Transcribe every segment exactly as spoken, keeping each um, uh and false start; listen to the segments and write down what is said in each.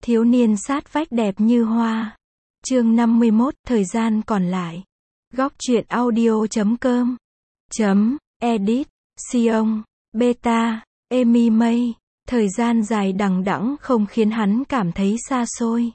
Thiếu niên sát vách đẹp như hoa. Chương năm mươi mốt, thời gian còn lại. Góc truyện audio chấm com chấm edit Sion beta Emi Mây. Thời gian dài đằng đẵng không khiến hắn cảm thấy xa xôi,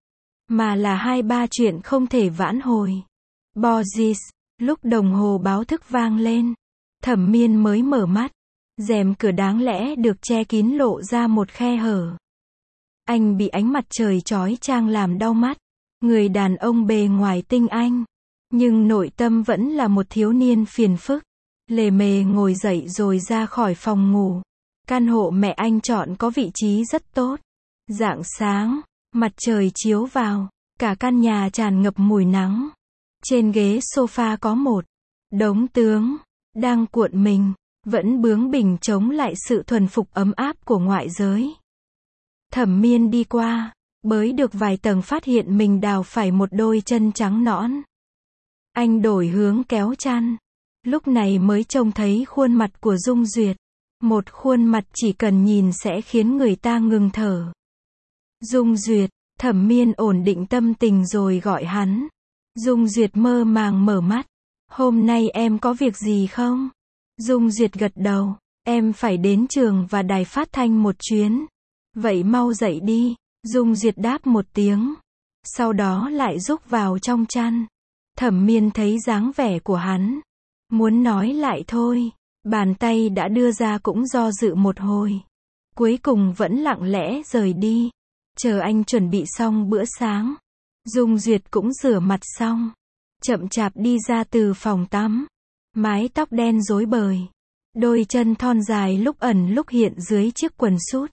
mà là hai ba chuyện không thể vãn hồi. Borges. Lúc đồng hồ báo thức vang lên, Thẩm Miên mới mở mắt. Rèm cửa đáng lẽ được che kín lộ ra một khe hở. Anh bị ánh mặt trời chói chang làm đau mắt. Người đàn ông bề ngoài tinh anh, nhưng nội tâm vẫn là một thiếu niên phiền phức. Lề mề ngồi dậy rồi ra khỏi phòng ngủ. Căn hộ mẹ anh chọn có vị trí rất tốt. Rạng sáng, mặt trời chiếu vào, cả căn nhà tràn ngập mùi nắng. Trên ghế sofa có một đống tướng, đang cuộn mình, vẫn bướng bỉnh chống lại sự thuần phục ấm áp của ngoại giới. Thẩm Miên đi qua, bới được vài tầng phát hiện mình đào phải một đôi chân trắng nõn. Anh đổi hướng kéo chăn, lúc này mới trông thấy khuôn mặt của Dung Duyệt. Một khuôn mặt chỉ cần nhìn sẽ khiến người ta ngừng thở. Dung Duyệt. Thẩm Miên ổn định tâm tình rồi gọi hắn. Dung Duyệt mơ màng mở mắt. Hôm nay em có việc gì không? Dung Duyệt gật đầu. Em phải đến trường và đài phát thanh một chuyến. Vậy mau dậy đi. Dung Duyệt đáp một tiếng, sau đó lại rúc vào trong chăn. Thẩm Miên thấy dáng vẻ của hắn, muốn nói lại thôi, bàn tay đã đưa ra cũng do dự một hồi. Cuối cùng vẫn lặng lẽ rời đi. Chờ anh chuẩn bị xong bữa sáng, Dung Duyệt cũng rửa mặt xong, chậm chạp đi ra từ phòng tắm. Mái tóc đen rối bời, đôi chân thon dài lúc ẩn lúc hiện dưới chiếc quần sút.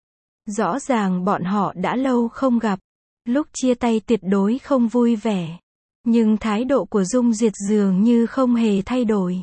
Rõ ràng bọn họ đã lâu không gặp. Lúc chia tay tuyệt đối không vui vẻ, nhưng thái độ của Dung Duyệt dường như không hề thay đổi.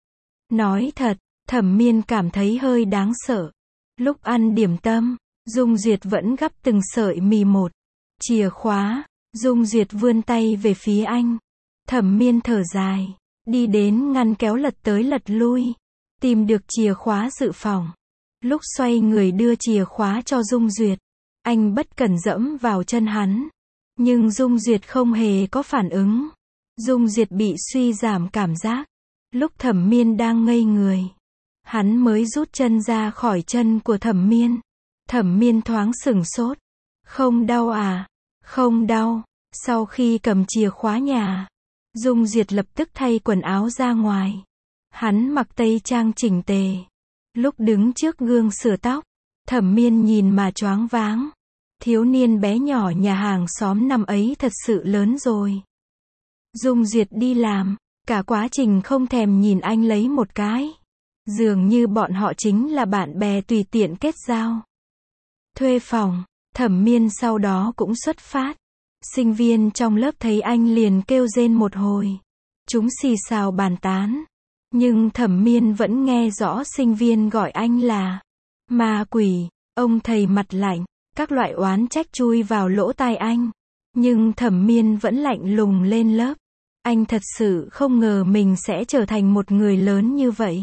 Nói thật, Thẩm Miên cảm thấy hơi đáng sợ. Lúc ăn điểm tâm, Dung Duyệt vẫn gắp từng sợi mì một. Chìa khóa. Dung Duyệt vươn tay về phía anh. Thẩm Miên thở dài, đi đến ngăn kéo lật tới lật lui, tìm được chìa khóa dự phòng. Lúc xoay người đưa chìa khóa cho Dung Duyệt, anh bất cẩn dẫm vào chân hắn. Nhưng Dung Duyệt không hề có phản ứng. Dung Duyệt bị suy giảm cảm giác. Lúc Thẩm Miên đang ngây người, hắn mới rút chân ra khỏi chân của Thẩm Miên. Thẩm Miên thoáng sửng sốt. Không đau à? Không đau. Sau khi cầm chìa khóa nhà, Dung Duyệt lập tức thay quần áo ra ngoài. Hắn mặc tây trang chỉnh tề. Lúc đứng trước gương sửa tóc, Thẩm Miên nhìn mà choáng váng. Thiếu niên bé nhỏ nhà hàng xóm năm ấy thật sự lớn rồi. Dung Duyệt đi làm, cả quá trình không thèm nhìn anh lấy một cái. Dường như bọn họ chính là bạn bè tùy tiện kết giao. Thuê phòng, Thẩm Miên sau đó cũng xuất phát. Sinh viên trong lớp thấy anh liền kêu rên một hồi. Chúng xì xào bàn tán. Nhưng Thẩm Miên vẫn nghe rõ sinh viên gọi anh là ma quỷ. Ông thầy mặt lạnh, các loại oán trách chui vào lỗ tai anh. Nhưng Thẩm Miên vẫn lạnh lùng lên lớp. Anh thật sự không ngờ mình sẽ trở thành một người lớn như vậy.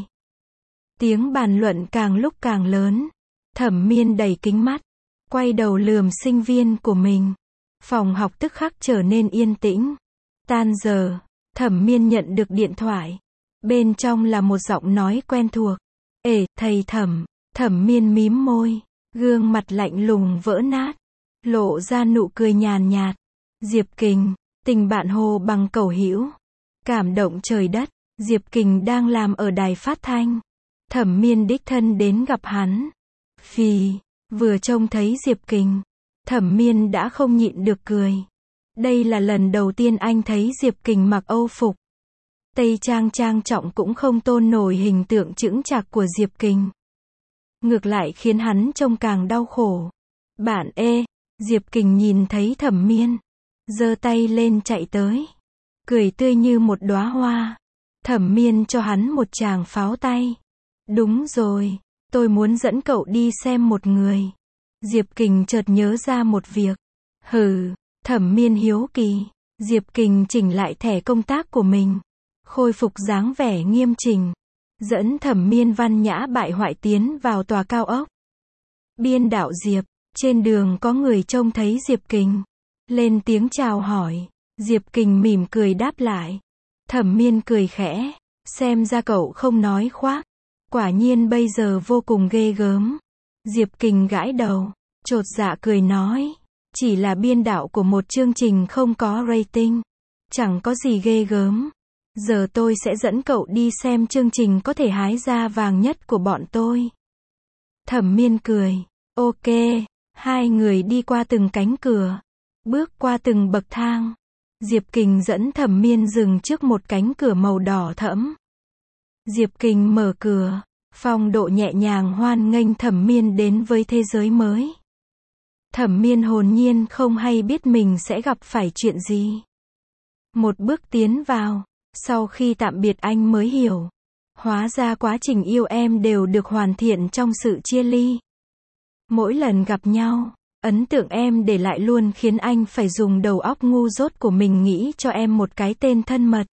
Tiếng bàn luận càng lúc càng lớn. Thẩm Miên đẩy kính mắt, quay đầu lườm sinh viên của mình. Phòng học tức khắc trở nên yên tĩnh. Tan giờ, Thẩm Miên nhận được điện thoại. Bên trong là một giọng nói quen thuộc. Ê, thầy Thẩm. Thẩm Miên mím môi, gương mặt lạnh lùng vỡ nát, lộ ra nụ cười nhàn nhạt. Diệp Kình, tình bạn hồ bằng cẩu hữu. Cảm động trời đất, Diệp Kình đang làm ở đài phát thanh. Thẩm Miên đích thân đến gặp hắn. Phì, vừa trông thấy Diệp Kình, Thẩm Miên đã không nhịn được cười. Đây là lần đầu tiên anh thấy Diệp Kình mặc Âu phục. Tây trang trang trọng cũng không tôn nổi hình tượng chững chạc của Diệp Kình. Ngược lại khiến hắn trông càng đau khổ. Bạn ê, Diệp Kình nhìn thấy Thẩm Miên, giơ tay lên chạy tới, cười tươi như một đóa hoa. Thẩm Miên cho hắn một tràng pháo tay. Đúng rồi, tôi muốn dẫn cậu đi xem một người. Diệp Kình chợt nhớ ra một việc. Hừ, Thẩm Miên hiếu kỳ. Diệp Kình chỉnh lại thẻ công tác của mình, khôi phục dáng vẻ nghiêm chỉnh, dẫn Thẩm Miên văn nhã bại hoại tiến vào tòa cao ốc. Biên đạo Diệp, Trên đường có người trông thấy Diệp Kình, lên tiếng chào hỏi. Diệp Kình mỉm cười đáp lại. Thẩm Miên cười khẽ, xem ra cậu không nói khoác. Quả nhiên bây giờ vô cùng ghê gớm. Diệp Kình gãi đầu, chột dạ cười nói, chỉ là biên đạo của một chương trình không có rating, chẳng có gì ghê gớm. Giờ tôi sẽ dẫn cậu đi xem chương trình có thể hái ra vàng nhất của bọn tôi. Thẩm Miên cười, ok. Hai người đi qua từng cánh cửa, bước qua từng bậc thang. Diệp Kình dẫn Thẩm Miên dừng trước một cánh cửa màu đỏ thẫm. Diệp Kình mở cửa, phong độ nhẹ nhàng hoan nghênh Thẩm Miên đến với thế giới mới. Thẩm Miên hồn nhiên không hay biết mình sẽ gặp phải chuyện gì. Một bước tiến vào, sau khi tạm biệt anh mới hiểu. Hóa ra quá trình yêu em đều được hoàn thiện trong sự chia ly. Mỗi lần gặp nhau, ấn tượng em để lại luôn khiến anh phải dùng đầu óc ngu dốt của mình nghĩ cho em một cái tên thân mật,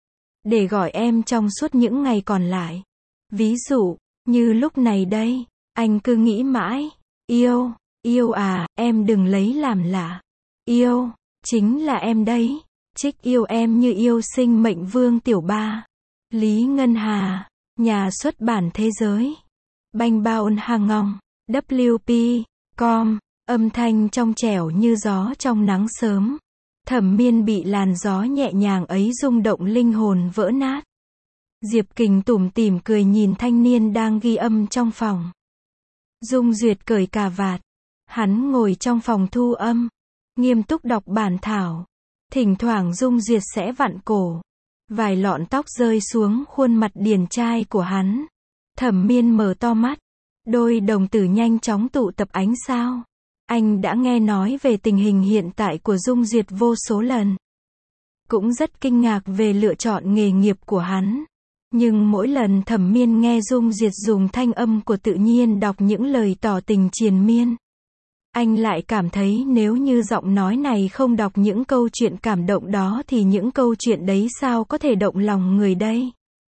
để gọi em trong suốt những ngày còn lại. Ví dụ, như lúc này đây, anh cứ nghĩ mãi, yêu, yêu à, em đừng lấy làm lạ. Yêu, chính là em đấy. Trích yêu em như yêu sinh mệnh Vương Tiểu Ba. Lý Ngân Hà, nhà xuất bản Thế Giới. Banh Baon Hàng Ngong, W P, com, âm thanh trong trẻo như gió trong nắng sớm. Thẩm Miên bị làn gió nhẹ nhàng ấy rung động linh hồn vỡ nát. Diệp Kình tủm tỉm cười nhìn thanh niên đang ghi âm trong phòng. Dung Duyệt cởi cà vạt. Hắn ngồi trong phòng thu âm, nghiêm túc đọc bản thảo. Thỉnh thoảng Dung Duyệt sẽ vặn cổ. Vài lọn tóc rơi xuống khuôn mặt điển trai của hắn. Thẩm Miên mở to mắt. Đôi đồng tử nhanh chóng tụ tập ánh sao. Anh đã nghe nói về tình hình hiện tại của Dung Duyệt vô số lần. Cũng rất kinh ngạc về lựa chọn nghề nghiệp của hắn. Nhưng mỗi lần Thẩm Miên nghe Dung Duyệt dùng thanh âm của tự nhiên đọc những lời tỏ tình triền miên, anh lại cảm thấy nếu như giọng nói này không đọc những câu chuyện cảm động đó thì những câu chuyện đấy sao có thể động lòng người đây.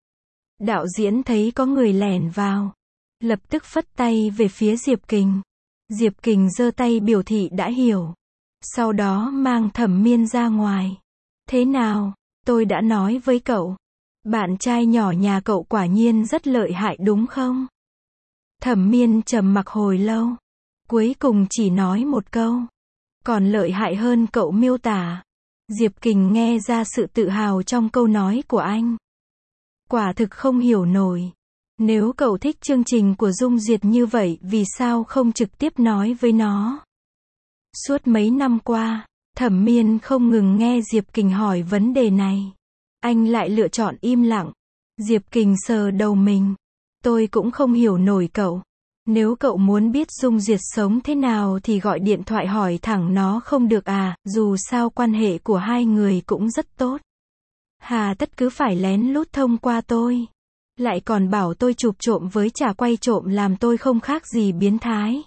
Đạo diễn thấy có người lẻn vào, lập tức phất tay về phía Diệp Kình. Diệp Kình giơ tay biểu thị đã hiểu. Sau đó mang Thẩm Miên ra ngoài. Thế nào, tôi đã nói với cậu. Bạn trai nhỏ nhà cậu quả nhiên rất lợi hại đúng không? Thẩm Miên trầm mặc hồi lâu. Cuối cùng chỉ nói một câu. Còn lợi hại hơn cậu miêu tả. Diệp Kình nghe ra sự tự hào trong câu nói của anh. Quả thực không hiểu nổi. Nếu cậu thích chương trình của Dung Duyệt như vậy vì sao không trực tiếp nói với nó? Suốt mấy năm qua, Thẩm Miên không ngừng nghe Diệp Kình hỏi vấn đề này. Anh lại lựa chọn im lặng. Diệp Kình sờ đầu mình. Tôi cũng không hiểu nổi cậu. Nếu cậu muốn biết Dung Duyệt sống thế nào thì gọi điện thoại hỏi thẳng nó không được à, dù sao quan hệ của hai người cũng rất tốt. Hà tất cứ phải lén lút thông qua tôi. Lại còn bảo tôi chụp trộm với chả quay trộm làm tôi không khác gì biến thái.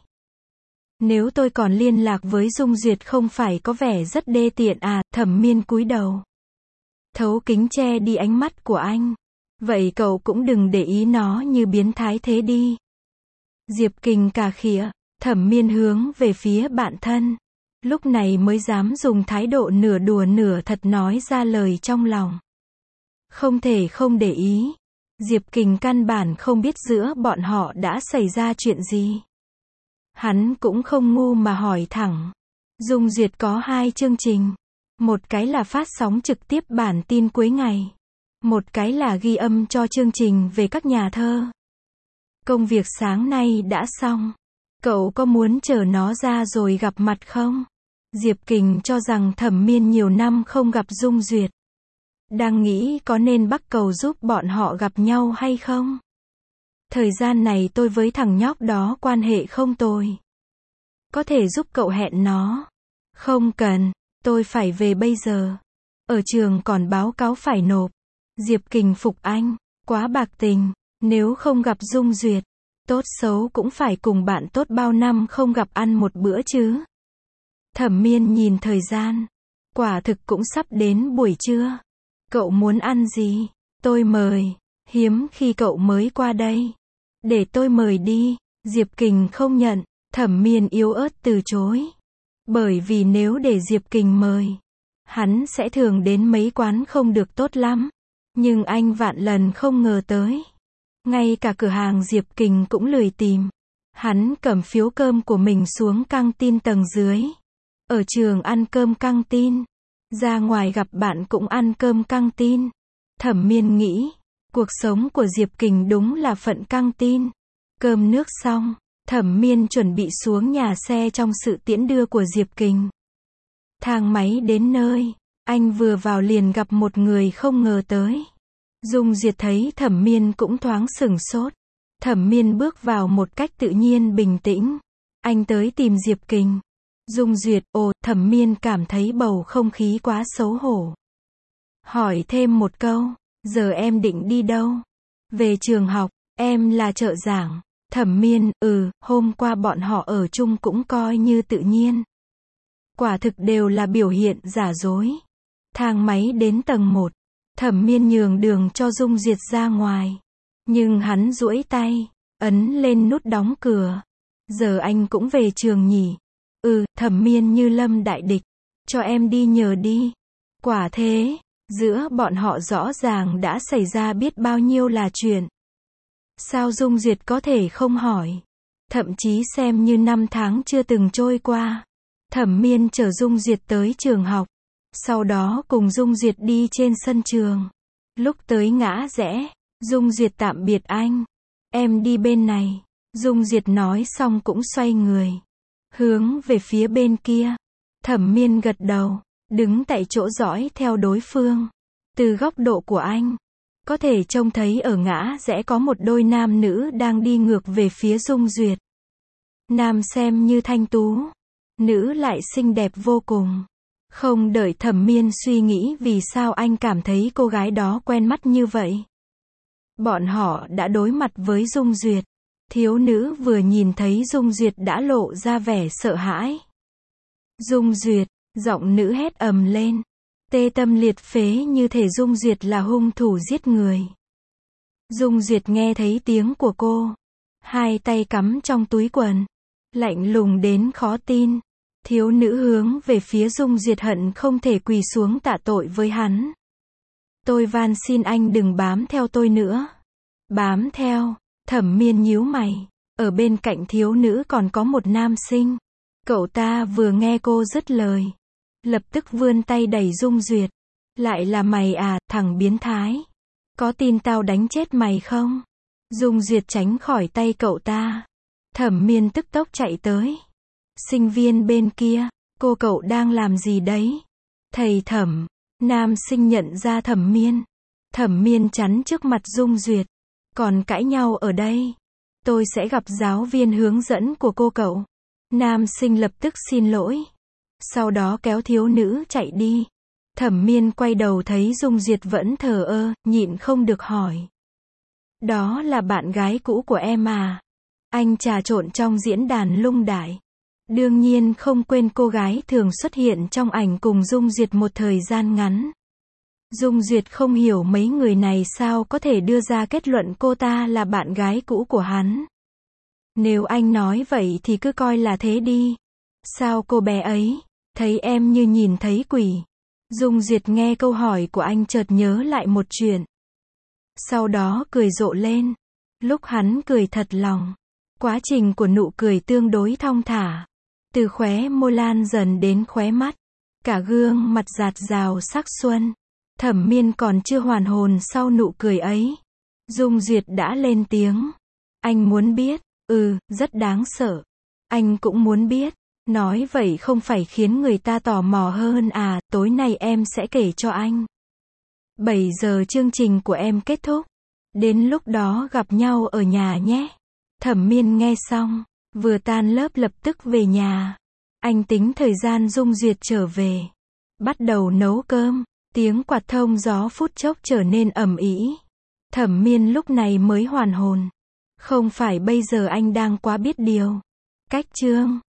Nếu tôi còn liên lạc với Dung Duyệt không phải có vẻ rất đê tiện à, Thẩm Miên cúi đầu. Thấu kính che đi ánh mắt của anh. Vậy cậu cũng đừng để ý nó như biến thái thế đi. Diệp Kình cà khịa, Thẩm Miên hướng về phía bạn thân. Lúc này mới dám dùng thái độ nửa đùa nửa thật nói ra lời trong lòng. Không thể không để ý. Diệp Kình căn bản không biết giữa bọn họ đã xảy ra chuyện gì. Hắn cũng không ngu mà hỏi thẳng. Dung Duyệt có hai chương trình. Một cái là phát sóng trực tiếp bản tin cuối ngày. Một cái là ghi âm cho chương trình về các nhà thơ. Công việc sáng nay đã xong. Cậu có muốn chờ nó ra rồi gặp mặt không? Diệp Kình cho rằng Thẩm Miên nhiều năm không gặp Dung Duyệt. Đang nghĩ có nên bắt cầu giúp bọn họ gặp nhau hay không? Thời gian này tôi với thằng nhóc đó quan hệ không tồi. Có thể giúp cậu hẹn nó. Không cần, tôi phải về bây giờ. Ở trường còn báo cáo phải nộp. Diệp Kình phục anh, quá bạc tình. Nếu không gặp Dung Duyệt, tốt xấu cũng phải cùng bạn tốt bao năm không gặp ăn một bữa chứ. Thẩm Miên nhìn thời gian. Quả thực cũng sắp đến buổi trưa. Cậu muốn ăn gì? Tôi mời. Hiếm khi cậu mới qua đây. Để tôi mời đi. Diệp Kình không nhận. Thẩm Miên yếu ớt từ chối. Bởi vì nếu để Diệp Kình mời, hắn sẽ thường đến mấy quán không được tốt lắm. Nhưng anh vạn lần không ngờ tới. Ngay cả cửa hàng Diệp Kình cũng lười tìm. Hắn cầm phiếu cơm của mình xuống căng tin tầng dưới. Ở trường ăn cơm căng tin. Ra ngoài gặp bạn cũng ăn cơm căng tin. Thẩm Miên nghĩ, cuộc sống của Diệp Kình đúng là phận căng tin. Cơm nước xong, Thẩm Miên chuẩn bị xuống nhà xe trong sự tiễn đưa của Diệp Kình. Thang máy đến nơi, anh vừa vào liền gặp một người không ngờ tới. Dung Duyệt thấy Thẩm Miên cũng thoáng sửng sốt. Thẩm Miên bước vào một cách tự nhiên bình tĩnh. Anh tới tìm Diệp Kình. Dung Duyệt, ồ, Thẩm Miên cảm thấy bầu không khí quá xấu hổ. Hỏi thêm một câu, giờ em định đi đâu? Về trường học, em là trợ giảng. Thẩm Miên, ừ, hôm qua bọn họ ở chung cũng coi như tự nhiên. Quả thực đều là biểu hiện giả dối. Thang máy đến tầng một. Thẩm Miên nhường đường cho Dung Duyệt ra ngoài. Nhưng hắn duỗi tay, ấn lên nút đóng cửa. Giờ anh cũng về trường nhỉ? Ừ, Thẩm Miên như lâm đại địch. Cho em đi nhờ đi. Quả thế, giữa bọn họ rõ ràng đã xảy ra biết bao nhiêu là chuyện. Sao Dung Duyệt có thể không hỏi? Thậm chí xem như năm tháng chưa từng trôi qua. Thẩm Miên chở Dung Duyệt tới trường học. Sau đó cùng Dung Duyệt đi trên sân trường. Lúc tới ngã rẽ, Dung Duyệt tạm biệt anh. Em đi bên này. Dung Duyệt nói xong cũng xoay người. Hướng về phía bên kia. Thẩm Miên gật đầu. Đứng tại chỗ dõi theo đối phương. Từ góc độ của anh, có thể trông thấy ở ngã rẽ có một đôi nam nữ đang đi ngược về phía Dung Duyệt. Nam xem như thanh tú. Nữ lại xinh đẹp vô cùng. Không đợi Thẩm Miên suy nghĩ vì sao anh cảm thấy cô gái đó quen mắt như vậy. Bọn họ đã đối mặt với Dung Duyệt. Thiếu nữ vừa nhìn thấy Dung Duyệt đã lộ ra vẻ sợ hãi. Dung Duyệt, giọng nữ hét ầm lên. Tê tâm liệt phế như thể Dung Duyệt là hung thủ giết người. Dung Duyệt nghe thấy tiếng của cô. Hai tay cắm trong túi quần. Lạnh lùng đến khó tin. Thiếu nữ hướng về phía Dung Duyệt hận không thể quỳ xuống tạ tội với hắn. Tôi van xin anh đừng bám theo tôi nữa. Bám theo, Thẩm Miên nhíu mày. Ở bên cạnh thiếu nữ còn có một nam sinh. Cậu ta vừa nghe cô dứt lời, lập tức vươn tay đẩy Dung Duyệt. Lại là mày à, thằng biến thái. Có tin tao đánh chết mày không? Dung Duyệt tránh khỏi tay cậu ta. Thẩm Miên tức tốc chạy tới. Sinh viên bên kia, cô cậu đang làm gì đấy? Thầy Thẩm. Nam sinh nhận ra Thẩm Miên. Thẩm Miên chắn trước mặt Dung Duyệt. Còn cãi nhau ở đây. Tôi sẽ gặp giáo viên hướng dẫn của cô cậu. Nam sinh lập tức xin lỗi. Sau đó kéo thiếu nữ chạy đi. Thẩm Miên quay đầu thấy Dung Duyệt vẫn thờ ơ, nhịn không được hỏi. Đó là bạn gái cũ của em à? Anh trà trộn trong diễn đàn lung đại. Đương nhiên không quên cô gái thường xuất hiện trong ảnh cùng Dung Duyệt một thời gian ngắn. Dung Duyệt không hiểu mấy người này sao có thể đưa ra kết luận cô ta là bạn gái cũ của hắn. Nếu anh nói vậy thì cứ coi là thế đi. Sao cô bé ấy, thấy em như nhìn thấy quỷ. Dung Duyệt nghe câu hỏi của anh chợt nhớ lại một chuyện. Sau đó cười rộ lên. Lúc hắn cười thật lòng. Quá trình của nụ cười tương đối thong thả. Từ khóe môi lan dần đến khóe mắt. Cả gương mặt rạt rào sắc xuân. Thẩm Miên còn chưa hoàn hồn sau nụ cười ấy. Dung Duyệt đã lên tiếng. Anh muốn biết. Ừ, rất đáng sợ. Anh cũng muốn biết. Nói vậy không phải khiến người ta tò mò hơn à, tối nay em sẽ kể cho anh. bảy giờ chương trình của em kết thúc. Đến lúc đó gặp nhau ở nhà nhé. Thẩm Miên nghe xong, vừa tan lớp lập tức về nhà. Anh tính thời gian Dung Duyệt trở về. Bắt đầu nấu cơm, tiếng quạt thông gió phút chốc trở nên ầm ĩ. Thẩm Miên lúc này mới hoàn hồn. Không phải bây giờ anh đang quá biết điều. Cách chương